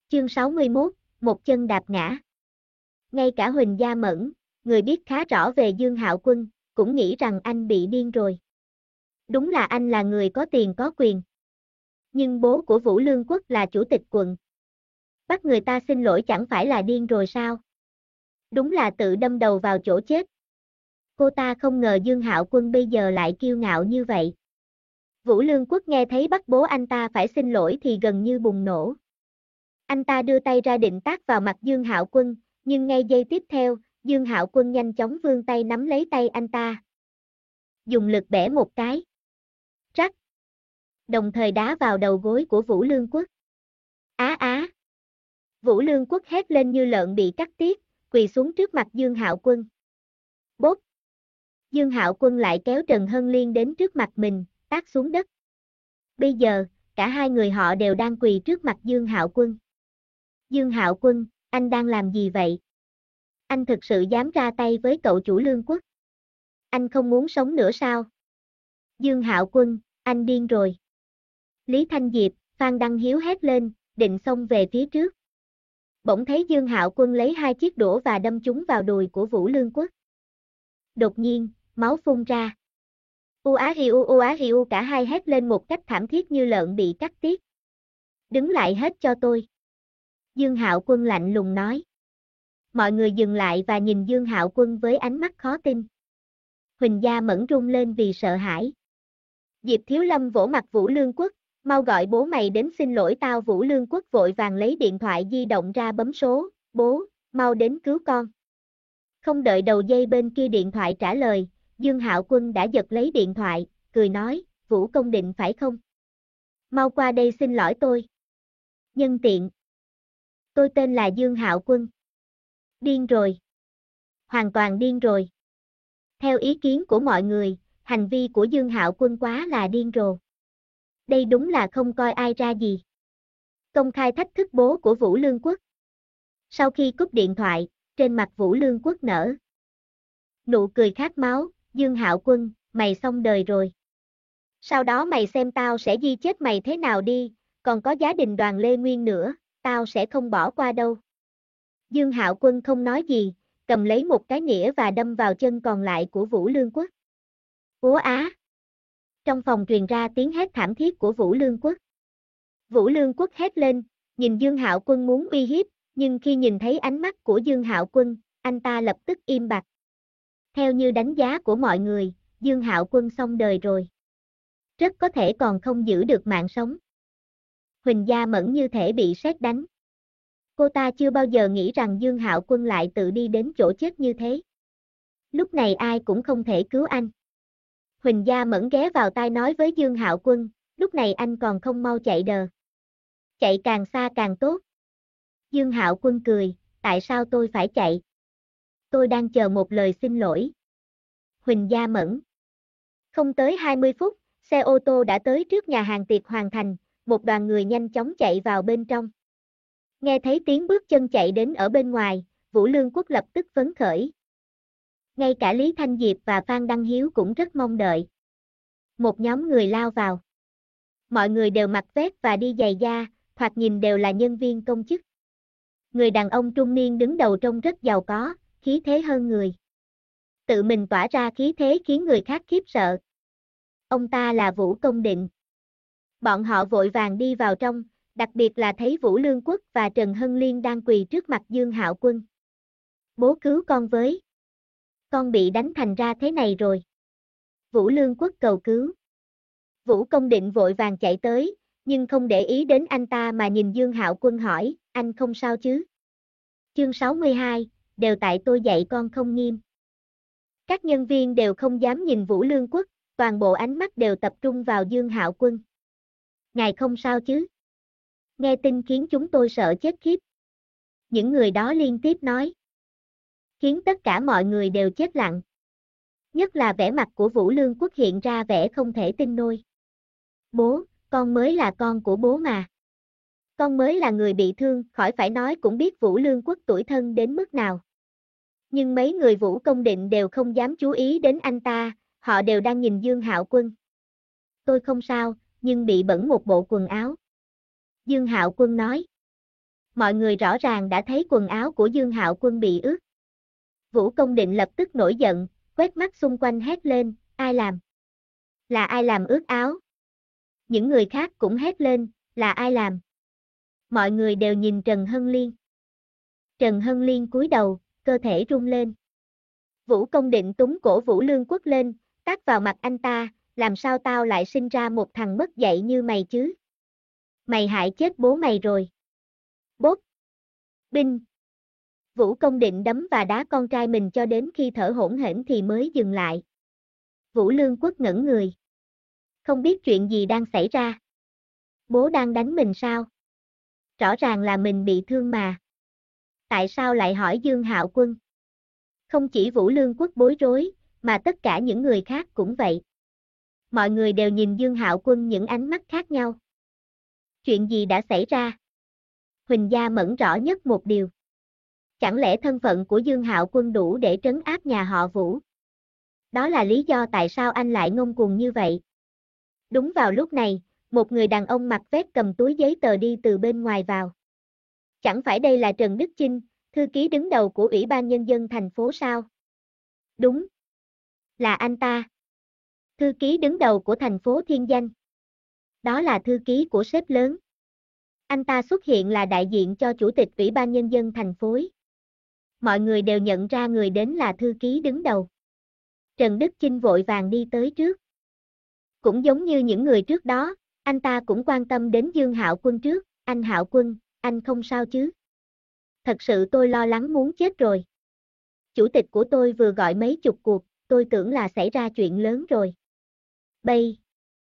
Chương 61, một chân đạp ngã. Ngay cả Huỳnh Gia Mẫn, người biết khá rõ về Dương Hạo Quân, cũng nghĩ rằng anh bị điên rồi. Đúng là anh là người có tiền có quyền. Nhưng bố của Vũ Lương Quốc là chủ tịch quận. Bắt người ta xin lỗi chẳng phải là điên rồi sao? Đúng là tự đâm đầu vào chỗ chết. Cô ta không ngờ Dương Hạo Quân bây giờ lại kiêu ngạo như vậy. Vũ Lương Quốc nghe thấy bắt bố anh ta phải xin lỗi thì gần như bùng nổ. Anh ta đưa tay ra định tát vào mặt Dương Hạo Quân, nhưng ngay giây tiếp theo, Dương Hạo Quân nhanh chóng vươn tay nắm lấy tay anh ta. Dùng lực bẻ một cái. Rắc. Đồng thời đá vào đầu gối của Vũ Lương Quốc. Á á. Vũ Lương Quốc hét lên như lợn bị cắt tiết, quỳ xuống trước mặt Dương Hạo Quân. Bốp. Dương Hạo Quân lại kéo Trần Hân Liên đến trước mặt mình, tát xuống đất. Bây giờ, cả hai người họ đều đang quỳ trước mặt Dương Hạo Quân. Dương Hạo Quân, anh đang làm gì vậy? Anh thực sự dám ra tay với cậu chủ Lương Quốc? Anh không muốn sống nữa sao? Dương Hạo Quân, anh điên rồi. Lý Thanh Diệp, Phan Đăng Hiếu hét lên, định xông về phía trước. Bỗng thấy Dương Hạo Quân lấy hai chiếc đũa và đâm chúng vào đùi của Vũ Lương Quốc. Đột nhiên, máu phun ra. U á hi u, cả hai hét lên một cách thảm thiết như lợn bị cắt tiết. Đứng lại hết cho tôi. Dương Hạo Quân lạnh lùng nói. Mọi người dừng lại và nhìn Dương Hạo Quân với ánh mắt khó tin. Huỳnh Gia Mẫn run lên vì sợ hãi. Diệp Thiếu Lâm vỗ mặt Vũ Lương Quốc, mau gọi bố mày đến xin lỗi tao. Vũ Lương Quốc vội vàng lấy điện thoại di động ra bấm số, bố, mau đến cứu con. Không đợi đầu dây bên kia điện thoại trả lời, Dương Hạo Quân đã giật lấy điện thoại, cười nói, Vũ Công Định phải không? Mau qua đây xin lỗi tôi. Nhân tiện. Tôi tên là Dương Hạo Quân. Điên rồi. Hoàn toàn điên rồi. Theo ý kiến của mọi người, hành vi của Dương Hạo Quân quá là điên rồ. Đây đúng là không coi ai ra gì. Công khai thách thức bố của Vũ Lương Quốc. Sau khi cúp điện thoại, trên mặt Vũ Lương Quốc nở nụ cười khát máu, Dương Hạo Quân, mày xong đời rồi. Sau đó mày xem tao sẽ di chết mày thế nào đi, còn có Giá Đình Đoàn Lê Nguyên nữa, tao sẽ không bỏ qua đâu. Dương Hạo Quân không nói gì, cầm lấy một cái nĩa và đâm vào chân còn lại của Vũ Lương Quốc. Úa á! Trong phòng truyền ra tiếng hét thảm thiết của Vũ Lương Quốc. Vũ Lương Quốc hét lên, nhìn Dương Hạo Quân muốn uy hiếp, nhưng khi nhìn thấy ánh mắt của Dương Hạo Quân, anh ta lập tức im bặt. Theo như đánh giá của mọi người, Dương Hạo Quân xong đời rồi. Rất có thể còn không giữ được mạng sống. Huỳnh Gia Mẫn như thể bị sét đánh. Cô ta chưa bao giờ nghĩ rằng Dương Hạo Quân lại tự đi đến chỗ chết như thế. Lúc này ai cũng không thể cứu anh. Huỳnh Gia Mẫn ghé vào tai nói với Dương Hạo Quân, lúc này anh còn không mau chạy đờ. Chạy càng xa càng tốt. Dương Hạo Quân cười, tại sao tôi phải chạy? Tôi đang chờ một lời xin lỗi. Huỳnh Gia Mẫn. Không tới 20 phút, xe ô tô đã tới trước nhà hàng tiệc Hoàng Thành, một đoàn người nhanh chóng chạy vào bên trong. Nghe thấy tiếng bước chân chạy đến ở bên ngoài, Vũ Lương Quốc lập tức phấn khởi. Ngay cả Lý Thanh Diệp và Phan Đăng Hiếu cũng rất mong đợi. Một nhóm người lao vào. Mọi người đều mặc vest và đi giày da, thoạt nhìn đều là nhân viên công chức. Người đàn ông trung niên đứng đầu trông rất giàu có, khí thế hơn người. Tự mình tỏa ra khí thế khiến người khác khiếp sợ. Ông ta là Vũ Công Định. Bọn họ vội vàng đi vào trong, đặc biệt là thấy Vũ Lương Quốc và Trần Hân Liên đang quỳ trước mặt Dương Hạo Quân. Bố cứu con với. Con bị đánh thành ra thế này rồi. Vũ Lương Quốc cầu cứu. Vũ Công Định vội vàng chạy tới, nhưng không để ý đến anh ta mà nhìn Dương Hạo Quân hỏi, anh không sao chứ? Chương 62, đều tại tôi dạy con không nghiêm. Các nhân viên đều không dám nhìn Vũ Lương Quốc, toàn bộ ánh mắt đều tập trung vào Dương Hạo Quân. Ngài không sao chứ? Nghe tin khiến chúng tôi sợ chết khiếp. Những người đó liên tiếp nói. Khiến tất cả mọi người đều chết lặng. Nhất là vẻ mặt của Vũ Lương Quốc hiện ra vẻ không thể tin nổi. Bố, con mới là con của bố mà. Con mới là người bị thương, khỏi phải nói cũng biết Vũ Lương Quốc tủi thân đến mức nào. Nhưng mấy người Vũ Công Định đều không dám chú ý đến anh ta, họ đều đang nhìn Dương Hạo Quân. Tôi không sao, nhưng bị bẩn một bộ quần áo. Dương Hạo Quân nói. Mọi người rõ ràng đã thấy quần áo của Dương Hạo Quân bị ướt. Vũ Công Định lập tức nổi giận, quét mắt xung quanh hét lên, ai làm? Là ai làm ướt áo? Những người khác cũng hét lên, là ai làm? Mọi người đều nhìn Trần Hân Liên. Trần Hân Liên cúi đầu, cơ thể rung lên. Vũ Công Định túm cổ Vũ Lương Quốc lên, tát vào mặt anh ta, làm sao tao lại sinh ra một thằng mất dạy như mày chứ? Mày hại chết bố mày rồi. Bốp. Binh. Vũ Công Định đấm và đá con trai mình cho đến khi thở hổn hển thì mới dừng lại. Vũ Lương Quốc ngẩn người. Không biết chuyện gì đang xảy ra. Bố đang đánh mình sao? Rõ ràng là mình bị thương mà. Tại sao lại hỏi Dương Hạo Quân? Không chỉ Vũ Lương Quốc bối rối, mà tất cả những người khác cũng vậy. Mọi người đều nhìn Dương Hạo Quân những ánh mắt khác nhau. Chuyện gì đã xảy ra? Huỳnh Gia Mẫn rõ nhất một điều. Chẳng lẽ thân phận của Dương Hạo Quân đủ để trấn áp nhà họ Vũ? Đó là lý do tại sao anh lại ngông cuồng như vậy. Đúng vào lúc này, một người đàn ông mặc vest cầm túi giấy tờ đi từ bên ngoài vào. Chẳng phải đây là Trần Đức Chinh, thư ký đứng đầu của Ủy ban Nhân dân thành phố sao? Đúng. Là anh ta. Thư ký đứng đầu của thành phố Thiên Danh. Đó là thư ký của sếp lớn. Anh ta xuất hiện là đại diện cho Chủ tịch Ủy ban Nhân dân thành phố. Mọi người đều nhận ra người đến là thư ký đứng đầu. Trần Đức Chinh vội vàng đi tới trước. Cũng giống như những người trước đó, anh ta cũng quan tâm đến Dương Hạo Quân trước. Anh Hạo Quân, anh không sao chứ? Thật sự tôi lo lắng muốn chết rồi. Chủ tịch của tôi vừa gọi mấy chục cuộc, tôi tưởng là xảy ra chuyện lớn rồi. Bây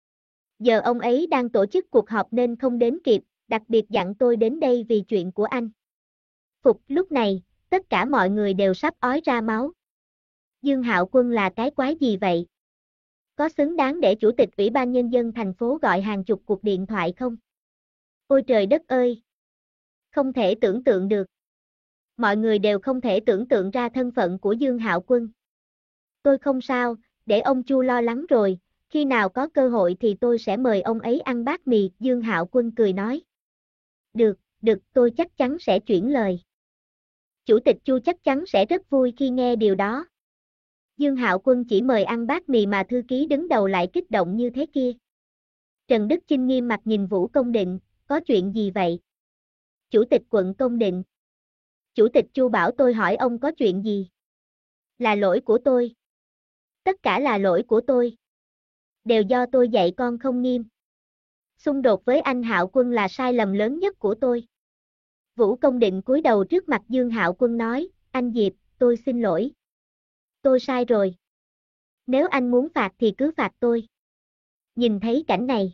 giờ ông ấy đang tổ chức cuộc họp nên không đến kịp, đặc biệt dặn tôi đến đây vì chuyện của anh. Phục, lúc này, tất cả mọi người đều sắp ói ra máu. Dương Hạo Quân là cái quái gì vậy? Có xứng đáng để Chủ tịch Ủy ban Nhân dân thành phố gọi hàng chục cuộc điện thoại không? Ôi trời đất ơi! Không thể tưởng tượng được. Mọi người đều không thể tưởng tượng ra thân phận của Dương Hạo Quân. Tôi không sao, để ông Chu lo lắng rồi, khi nào có cơ hội thì tôi sẽ mời ông ấy ăn bát mì, Dương Hạo Quân cười nói. Được, tôi chắc chắn sẽ chuyển lời. Chủ tịch Chu chắc chắn sẽ rất vui khi nghe điều đó. Dương Hạo Quân chỉ mời ăn bát mì mà thư ký đứng đầu lại kích động như thế kia. Trần Đức Chinh nghiêm mặt nhìn Vũ Công Định, có chuyện gì vậy? Chủ tịch quận Công Định. Chủ tịch Chu bảo tôi hỏi ông có chuyện gì? Là lỗi của tôi. Tất cả là lỗi của tôi. Đều do tôi dạy con không nghiêm. Xung đột với anh Hạo Quân là sai lầm lớn nhất của tôi. Vũ Công Định cúi đầu trước mặt Dương Hạo Quân nói, anh Diệp, tôi xin lỗi. Tôi sai rồi. Nếu anh muốn phạt thì cứ phạt tôi. Nhìn thấy cảnh này,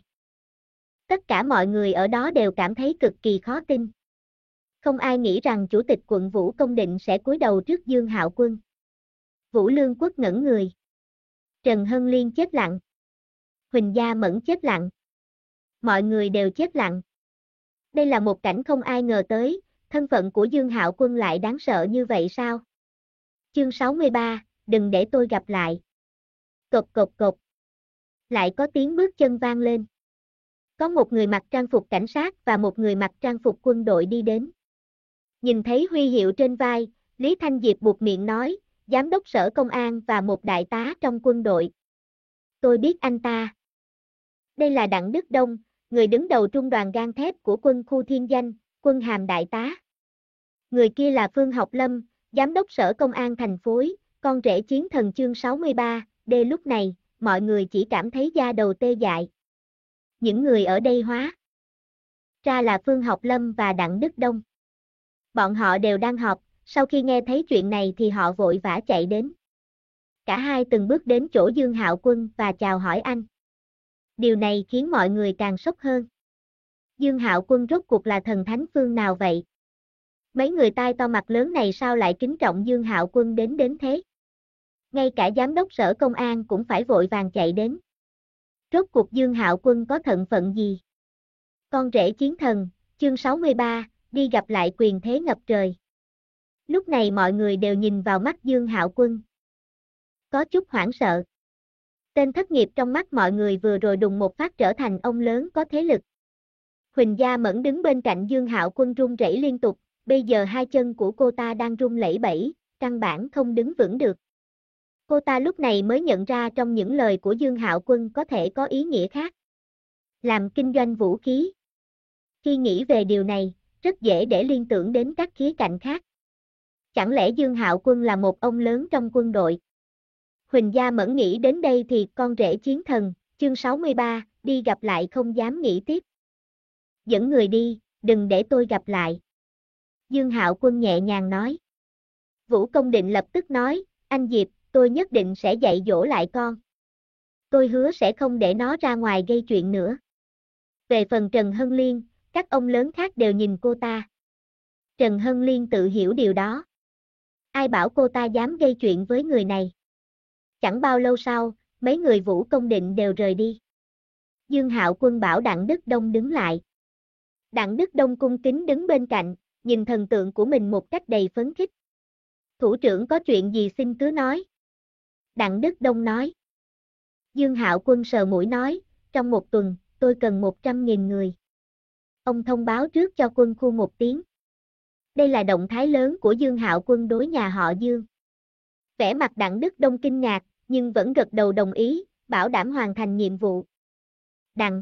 tất cả mọi người ở đó đều cảm thấy cực kỳ khó tin. Không ai nghĩ rằng Chủ tịch quận Vũ Công Định sẽ cúi đầu trước Dương Hạo Quân. Vũ Lương Quốc ngẩn người. Trần Hân Liên chết lặng. Huỳnh Gia Mẫn chết lặng. Mọi người đều chết lặng. Đây là một cảnh không ai ngờ tới, thân phận của Dương Hạo Quân lại đáng sợ như vậy sao? Chương 63, đừng để tôi gặp lại. Cộp cộp cộp. Lại có tiếng bước chân vang lên. Có một người mặc trang phục cảnh sát và một người mặc trang phục quân đội đi đến. Nhìn thấy huy hiệu trên vai, Lý Thanh Diệp buột miệng nói, giám đốc sở công an và một đại tá trong quân đội. Tôi biết anh ta. Đây là Đặng Đức Đông, người đứng đầu trung đoàn gang thép của quân khu Thiên Danh, quân hàm đại tá. Người kia là Phương Học Lâm, giám đốc sở công an thành phố, con rể chiến thần chương 63, lúc này, mọi người chỉ cảm thấy da đầu tê dại. Những người ở đây hóa ra là Phương Học Lâm và Đặng Đức Đông. Bọn họ đều đang họp, sau khi nghe thấy chuyện này thì họ vội vã chạy đến. Cả hai từng bước đến chỗ Dương Hạo Quân và chào hỏi anh. Điều này khiến mọi người càng sốc hơn. Dương Hạo Quân rốt cuộc là thần thánh phương nào vậy? Mấy người tai to mặt lớn này sao lại kính trọng Dương Hạo Quân đến thế? Ngay cả giám đốc sở công an cũng phải vội vàng chạy đến. Rốt cuộc Dương Hạo Quân có thân phận gì? Con rể chiến thần, chương 63, đi gặp lại quyền thế ngập trời. Lúc này mọi người đều nhìn vào mắt Dương Hạo Quân. Có chút hoảng sợ. Tên thất nghiệp trong mắt mọi người vừa rồi đùng một phát trở thành ông lớn có thế lực. Huỳnh Gia Mẫn đứng bên cạnh Dương Hạo Quân run rẩy liên tục, bây giờ hai chân của cô ta đang run lẩy bẩy, căn bản không đứng vững được. Cô ta lúc này mới nhận ra trong những lời của Dương Hạo Quân có thể có ý nghĩa khác. Làm kinh doanh vũ khí. Khi nghĩ về điều này, rất dễ để liên tưởng đến các khía cạnh khác. Chẳng lẽ Dương Hạo Quân là một ông lớn trong quân đội? Huỳnh Gia Mẫn nghĩ đến đây thì con rể chiến thần, chương 63, đi gặp lại không dám nghĩ tiếp. Dẫn người đi, đừng để tôi gặp lại. Dương Hạo Quân nhẹ nhàng nói. Vũ Công Định lập tức nói, anh Diệp, tôi nhất định sẽ dạy dỗ lại con. Tôi hứa sẽ không để nó ra ngoài gây chuyện nữa. Về phần Trần Hân Liên, các ông lớn khác đều nhìn cô ta. Trần Hân Liên tự hiểu điều đó. Ai bảo cô ta dám gây chuyện với người này. Chẳng bao lâu sau, mấy người Vũ Công Định đều rời đi. Dương Hạo Quân bảo Đặng Đức Đông đứng lại. Đặng Đức Đông cung kính đứng bên cạnh, nhìn thần tượng của mình một cách đầy phấn khích. Thủ trưởng có chuyện gì xin cứ nói. Đặng Đức Đông nói. Dương Hạo Quân sờ mũi nói, trong một tuần, tôi cần 100.000 người. Ông thông báo trước cho quân khu một tiếng. Đây là động thái lớn của Dương Hạo Quân đối nhà họ Dương. Vẻ mặt Đặng Đức Đông kinh ngạc, nhưng vẫn gật đầu đồng ý, bảo đảm hoàn thành nhiệm vụ. Đặng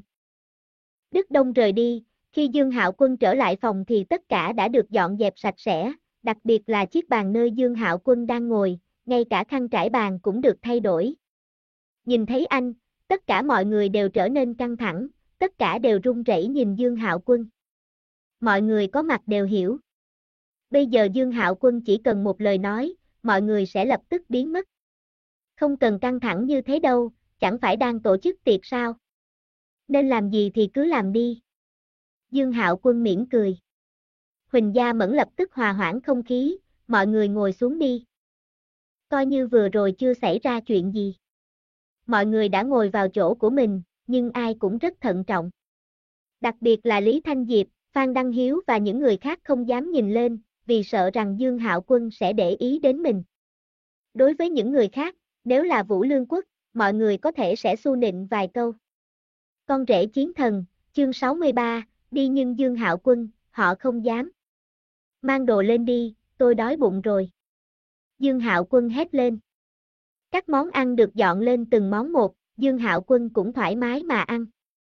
Đức Đông rời đi, khi Dương Hạo Quân trở lại phòng thì tất cả đã được dọn dẹp sạch sẽ, đặc biệt là chiếc bàn nơi Dương Hạo Quân đang ngồi, ngay cả khăn trải bàn cũng được thay đổi. Nhìn thấy anh, tất cả mọi người đều trở nên căng thẳng, tất cả đều run rẩy nhìn Dương Hạo Quân. Mọi người có mặt đều hiểu. Bây giờ Dương Hạo Quân chỉ cần một lời nói, mọi người sẽ lập tức biến mất. Không cần căng thẳng như thế đâu, chẳng phải đang tổ chức tiệc sao? Nên làm gì thì cứ làm đi. Dương Hạo Quân mỉm cười. Huỳnh Gia Mẫn lập tức hòa hoãn không khí, mọi người ngồi xuống đi. Coi như vừa rồi chưa xảy ra chuyện gì. Mọi người đã ngồi vào chỗ của mình, nhưng ai cũng rất thận trọng. Đặc biệt là Lý Thanh Diệp, Phan Đăng Hiếu và những người khác không dám nhìn lên, vì sợ rằng Dương Hạo Quân sẽ để ý đến mình. Đối với những người khác, nếu là Vũ Lương Quốc, mọi người có thể sẽ xu nịnh vài câu. Con rể chiến thần, chương 63, đi nhưng Dương Hạo Quân, họ không dám. Mang đồ lên đi, tôi đói bụng rồi. Dương Hạo Quân hét lên. Các món ăn được dọn lên từng món một, Dương Hạo Quân cũng thoải mái mà ăn.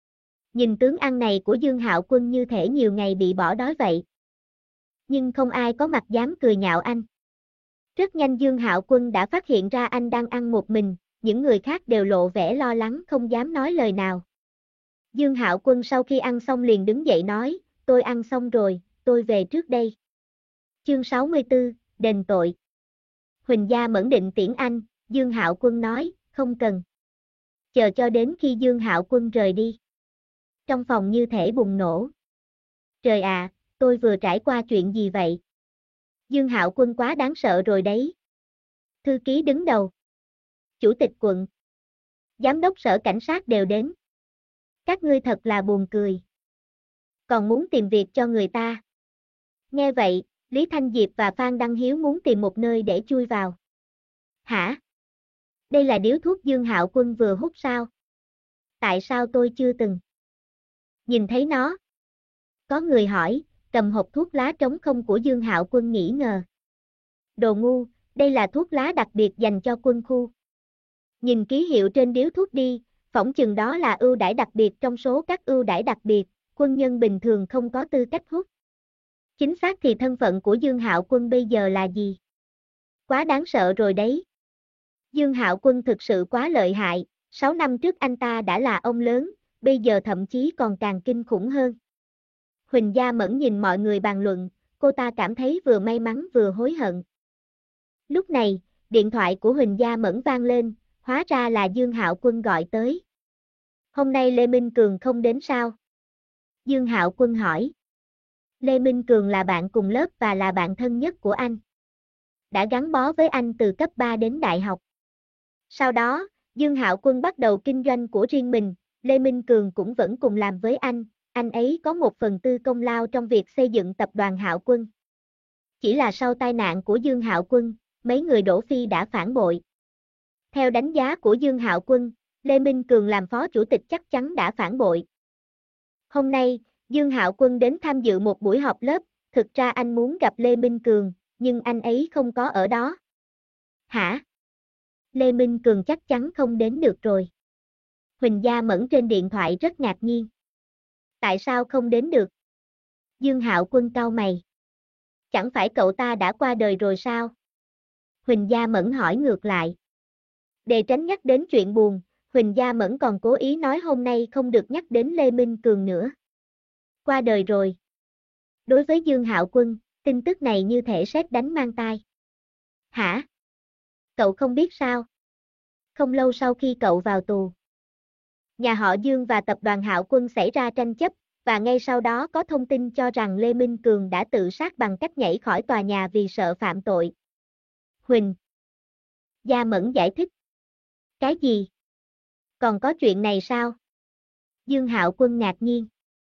Nhìn tướng ăn này của Dương Hạo Quân như thể nhiều ngày bị bỏ đói vậy. Nhưng không ai có mặt dám cười nhạo anh. Rất nhanh Dương Hạo Quân đã phát hiện ra anh đang ăn một mình, những người khác đều lộ vẻ lo lắng không dám nói lời nào. Dương Hạo Quân sau khi ăn xong liền đứng dậy nói, tôi ăn xong rồi, tôi về trước đây. Chương 64, đền tội. Huỳnh Gia Mẫn định tiễn anh, Dương Hạo Quân nói, không cần. Chờ cho đến khi Dương Hạo Quân rời đi. Trong phòng như thể bùng nổ. Trời ạ, tôi vừa trải qua chuyện gì vậy? Dương Hạo Quân quá đáng sợ rồi đấy. Thư ký đứng đầu. Chủ tịch quận. Giám đốc sở cảnh sát đều đến. Các ngươi thật là buồn cười. Còn muốn tìm việc cho người ta. Nghe vậy, Lý Thanh Diệp và Phan Đăng Hiếu muốn tìm một nơi để chui vào. Hả? Đây là điếu thuốc Dương Hạo Quân vừa hút sao? Tại sao tôi chưa từng nhìn thấy nó? Có người hỏi, cầm hộp thuốc lá trống không của Dương Hạo Quân nghi ngờ. Đồ ngu, đây là thuốc lá đặc biệt dành cho quân khu. Nhìn ký hiệu trên điếu thuốc đi, phỏng chừng đó là ưu đãi đặc biệt trong số các ưu đãi đặc biệt, quân nhân bình thường không có tư cách hút. Chính xác thì thân phận của Dương Hạo Quân bây giờ là gì? Quá đáng sợ rồi đấy. Dương Hạo Quân thực sự quá lợi hại, 6 năm trước anh ta đã là ông lớn, bây giờ thậm chí còn càng kinh khủng hơn. Huỳnh Gia Mẫn nhìn mọi người bàn luận, cô ta cảm thấy vừa may mắn vừa hối hận. Lúc này, điện thoại của Huỳnh Gia Mẫn vang lên, hóa ra là Dương Hạo Quân gọi tới. Hôm nay Lê Minh Cường không đến sao? Dương Hạo Quân hỏi. Lê Minh Cường là bạn cùng lớp và là bạn thân nhất của anh. Đã gắn bó với anh từ cấp 3 đến đại học. Sau đó, Dương Hạo Quân bắt đầu kinh doanh của riêng mình, Lê Minh Cường cũng vẫn cùng làm với anh ấy có 1/4 công lao trong việc xây dựng tập đoàn Hạo Quân. Chỉ là sau tai nạn của Dương Hạo Quân, mấy người Đỗ Phi đã phản bội. Theo đánh giá của Dương Hạo Quân, Lê Minh Cường làm phó chủ tịch chắc chắn đã phản bội. Hôm nay, Dương Hạo Quân đến tham dự một buổi họp lớp, thực ra anh muốn gặp Lê Minh Cường, nhưng anh ấy không có ở đó. Hả? Lê Minh Cường chắc chắn không đến được rồi. Huỳnh Gia Mẫn trên điện thoại rất ngạc nhiên. Tại sao không đến được? Dương Hạo Quân cau mày. Chẳng phải cậu ta đã qua đời rồi sao? Huỳnh Gia Mẫn hỏi ngược lại. Để tránh nhắc đến chuyện buồn, Huỳnh Gia Mẫn còn cố ý nói hôm nay không được nhắc đến Lê Minh Cường nữa. Qua đời rồi. Đối với Dương Hạo Quân, tin tức này như thể sét đánh mang tai. Hả? Cậu không biết sao? Không lâu sau khi cậu vào tù, nhà họ Dương và tập đoàn Hạo Quân xảy ra tranh chấp, và ngay sau đó có thông tin cho rằng Lê Minh Cường đã tự sát bằng cách nhảy khỏi tòa nhà vì sợ phạm tội. Huỳnh Gia Mẫn giải thích. Cái gì? Còn có chuyện này sao? Dương Hạo Quân ngạc nhiên.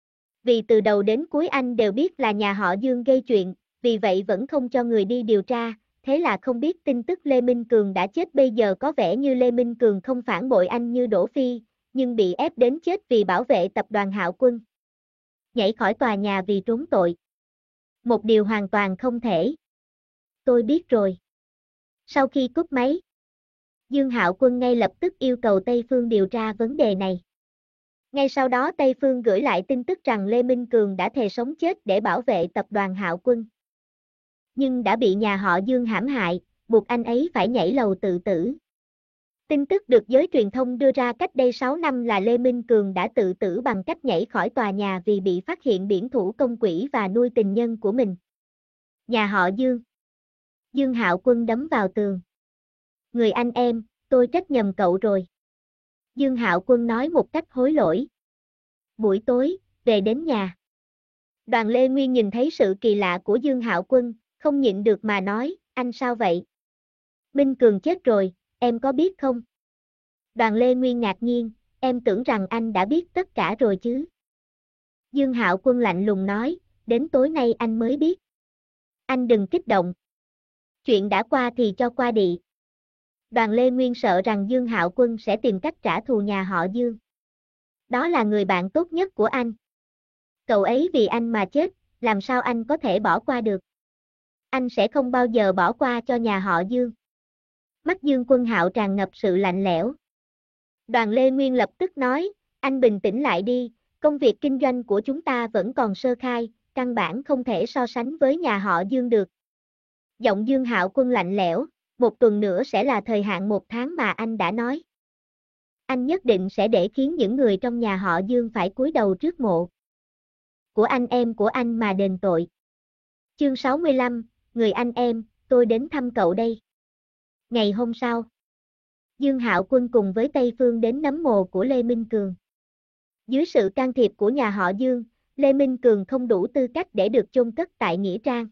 Vì từ đầu đến cuối anh đều biết là nhà họ Dương gây chuyện, vì vậy vẫn không cho người đi điều tra, thế là không biết tin tức Lê Minh Cường đã chết. Bây giờ có vẻ như Lê Minh Cường không phản bội anh như Đỗ Phi, nhưng bị ép đến chết vì bảo vệ tập đoàn Hạo Quân. Nhảy khỏi tòa nhà vì trốn tội. Một điều hoàn toàn không thể. Tôi biết rồi. Sau khi cúp máy, Dương Hạo Quân ngay lập tức yêu cầu Tây Phương điều tra vấn đề này. Ngay sau đó Tây Phương gửi lại tin tức rằng Lê Minh Cường đã thề sống chết để bảo vệ tập đoàn Hạo Quân. Nhưng đã bị nhà họ Dương hãm hại, buộc anh ấy phải nhảy lầu tự tử. Tin tức được giới truyền thông đưa ra cách đây 6 năm là Lê Minh Cường đã tự tử bằng cách nhảy khỏi tòa nhà vì bị phát hiện biển thủ công quỹ và nuôi tình nhân của mình. Nhà họ Dương. Dương Hạo Quân đấm vào tường. Người anh em, tôi trách nhầm cậu rồi. Dương Hạo Quân nói một cách hối lỗi. Buổi tối, về đến nhà. Đoàn Lê Nguyên nhìn thấy sự kỳ lạ của Dương Hạo Quân, không nhịn được mà nói, anh sao vậy? Minh Cường chết rồi, em có biết không? Đoàn Lê Nguyên ngạc nhiên, em tưởng rằng anh đã biết tất cả rồi chứ. Dương Hạo Quân lạnh lùng nói, đến tối nay anh mới biết. Anh đừng kích động. Chuyện đã qua thì cho qua đi. Đoàn Lê Nguyên sợ rằng Dương Hạo Quân sẽ tìm cách trả thù nhà họ Dương. Đó là người bạn tốt nhất của anh. Cậu ấy vì anh mà chết, làm sao anh có thể bỏ qua được? Anh sẽ không bao giờ bỏ qua cho nhà họ Dương. Mắt Dương Quân Hạo tràn ngập sự lạnh lẽo. Đoàn Lê Nguyên lập tức nói, anh bình tĩnh lại đi, công việc kinh doanh của chúng ta vẫn còn sơ khai, căn bản không thể so sánh với nhà họ Dương được. Giọng Dương Hạo Quân lạnh lẽo, 1 tuần nữa sẽ là thời hạn 1 tháng mà anh đã nói. Anh nhất định sẽ để khiến những người trong nhà họ Dương phải cúi đầu trước mộ của anh em của anh mà đền tội. Chương 65, người anh em, tôi đến thăm cậu đây. Ngày hôm sau, Dương Hạo Quân cùng với Tây Phương đến nấm mồ của Lê Minh Cường. Dưới sự can thiệp của nhà họ Dương, Lê Minh Cường không đủ tư cách để được chôn cất tại nghĩa trang,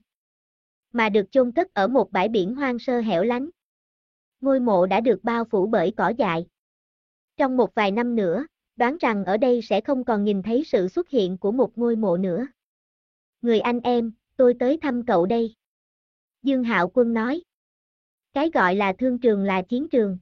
mà được chôn cất ở một bãi biển hoang sơ hẻo lánh. Ngôi mộ đã được bao phủ bởi cỏ dại. Trong một vài năm nữa, đoán rằng ở đây sẽ không còn nhìn thấy sự xuất hiện của một ngôi mộ nữa. Người anh em, tôi tới thăm cậu đây. Dương Hạo Quân nói. Cái gọi là thương trường là chiến trường.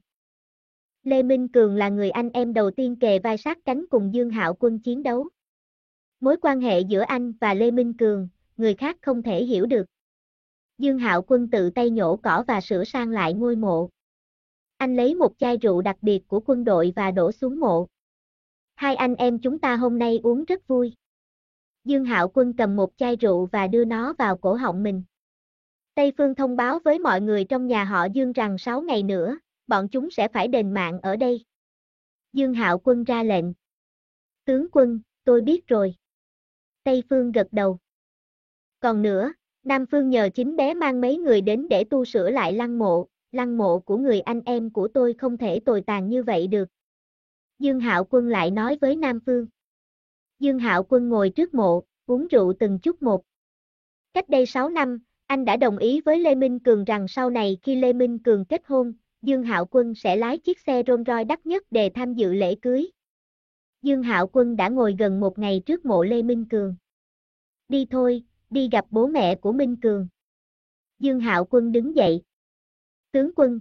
Lê Minh Cường là người anh em đầu tiên kề vai sát cánh cùng Dương Hạo Quân chiến đấu. Mối quan hệ giữa anh và Lê Minh Cường, người khác không thể hiểu được. Dương Hạo Quân tự tay nhổ cỏ và sửa sang lại ngôi mộ. Anh lấy một chai rượu đặc biệt của quân đội và đổ xuống mộ. Hai anh em chúng ta hôm nay uống rất vui. Dương Hạo Quân cầm một chai rượu và đưa nó vào cổ họng mình. Tây Phương thông báo với mọi người trong nhà họ Dương rằng 6 ngày nữa, bọn chúng sẽ phải đền mạng ở đây. Dương Hạo Quân ra lệnh. Tướng quân, tôi biết rồi. Tây Phương gật đầu. Còn nữa, Nam Phương nhờ chính bé mang mấy người đến để tu sửa lại lăng mộ của người anh em của tôi không thể tồi tàn như vậy được. Dương Hạo Quân lại nói với Nam Phương. Dương Hạo Quân ngồi trước mộ, uống rượu từng chút một. Cách đây 6 năm, anh đã đồng ý với Lê Minh Cường rằng sau này khi Lê Minh Cường kết hôn, Dương Hạo Quân sẽ lái chiếc xe Rolls Royce đắt nhất để tham dự lễ cưới. Dương Hạo Quân đã ngồi gần 1 ngày trước mộ Lê Minh Cường. Đi thôi, đi gặp bố mẹ của Minh Cường. Dương Hạo Quân đứng dậy. Tướng quân,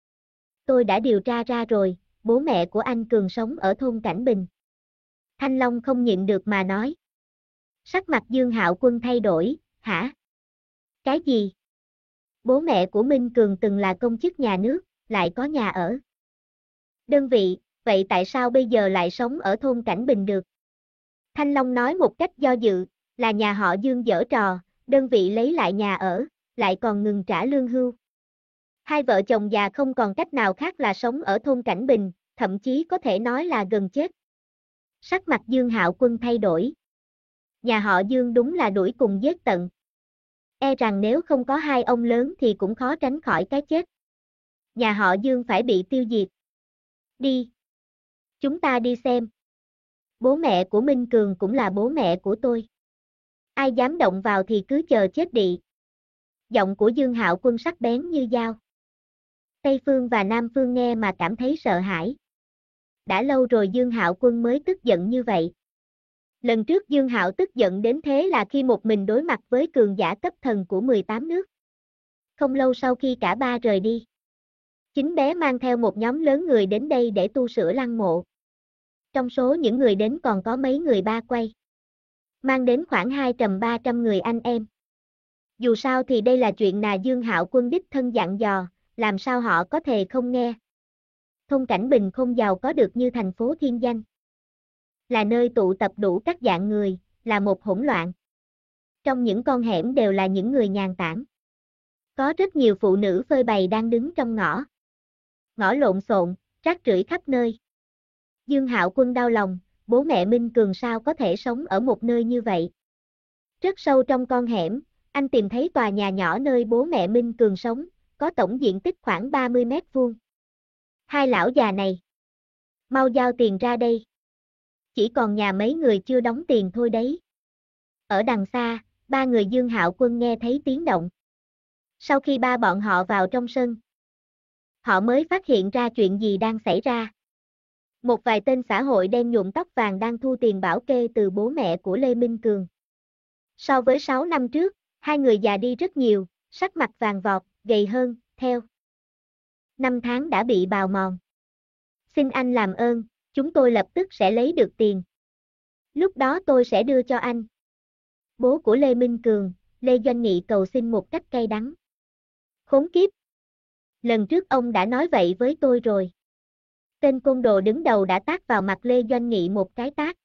tôi đã điều tra ra rồi, bố mẹ của anh Cường sống ở thôn Cảnh Bình. Thanh Long không nhịn được mà nói. Sắc mặt Dương Hạo Quân thay đổi, hả? Cái gì? Bố mẹ của Minh Cường từng là công chức nhà nước, lại có nhà ở đơn vị, vậy tại sao bây giờ lại sống ở thôn Cảnh Bình được? Thanh Long nói một cách do dự, là nhà họ Dương giở trò, đơn vị lấy lại nhà ở, lại còn ngừng trả lương hưu. Hai vợ chồng già không còn cách nào khác là sống ở thôn Cảnh Bình, thậm chí có thể nói là gần chết. Sắc mặt Dương Hạo Quân thay đổi. Nhà họ Dương đúng là đuổi cùng giết tận. E rằng nếu không có hai ông lớn thì cũng khó tránh khỏi cái chết. Nhà họ Dương phải bị tiêu diệt. Đi. Chúng ta đi xem. Bố mẹ của Minh Cường cũng là bố mẹ của tôi. Ai dám động vào thì cứ chờ chết đi. Giọng của Dương Hạo Quân sắc bén như dao. Tây Phương và Nam Phương nghe mà cảm thấy sợ hãi. Đã lâu rồi Dương Hạo Quân mới tức giận như vậy. Lần trước Dương Hạo tức giận đến thế là khi một mình đối mặt với cường giả cấp thần của 18 nước. Không lâu sau khi cả ba rời đi, chính bé mang theo một nhóm lớn người đến đây để tu sửa lăng mộ. Trong số những người đến còn có mấy người ba quay. Mang đến khoảng 200-300 người anh em. Dù sao thì đây là chuyện Dương Hạo Quân đích thân dặn dò, làm sao họ có thể không nghe. Thôn Cảnh Bình không giàu có được như thành phố Thiên Danh. Là nơi tụ tập đủ các dạng người, là một hỗn loạn. Trong những con hẻm đều là những người nhàn tản. Có rất nhiều phụ nữ phơi bày đang đứng trong ngõ. Ngõ lộn xộn, rác rưởi khắp nơi. Dương Hạo Quân đau lòng, bố mẹ Minh Cường sao có thể sống ở một nơi như vậy. Rất sâu trong con hẻm, anh tìm thấy tòa nhà nhỏ nơi bố mẹ Minh Cường sống, có tổng diện tích khoảng 30 mét vuông. Hai lão già này. Mau giao tiền ra đây. Chỉ còn nhà mấy người chưa đóng tiền thôi đấy. Ở đằng xa, ba người Dương Hạo Quân nghe thấy tiếng động. Sau khi ba bọn họ vào trong sân, họ mới phát hiện ra chuyện gì đang xảy ra. Một vài tên xã hội đen nhuộm tóc vàng đang thu tiền bảo kê từ bố mẹ của Lê Minh Cường. So với 6 năm trước, hai người già đi rất nhiều, sắc mặt vàng vọt, gầy hơn, theo. Năm tháng đã bị bào mòn. Xin anh làm ơn, chúng tôi lập tức sẽ lấy được tiền. Lúc đó tôi sẽ đưa cho anh. Bố của Lê Minh Cường, Lê Doanh Nghị cầu xin một cách cay đắng. Khốn kiếp. Lần trước ông đã nói vậy với tôi rồi. Tên côn đồ đứng đầu đã tát vào mặt Lê Doanh Nghị một cái tát.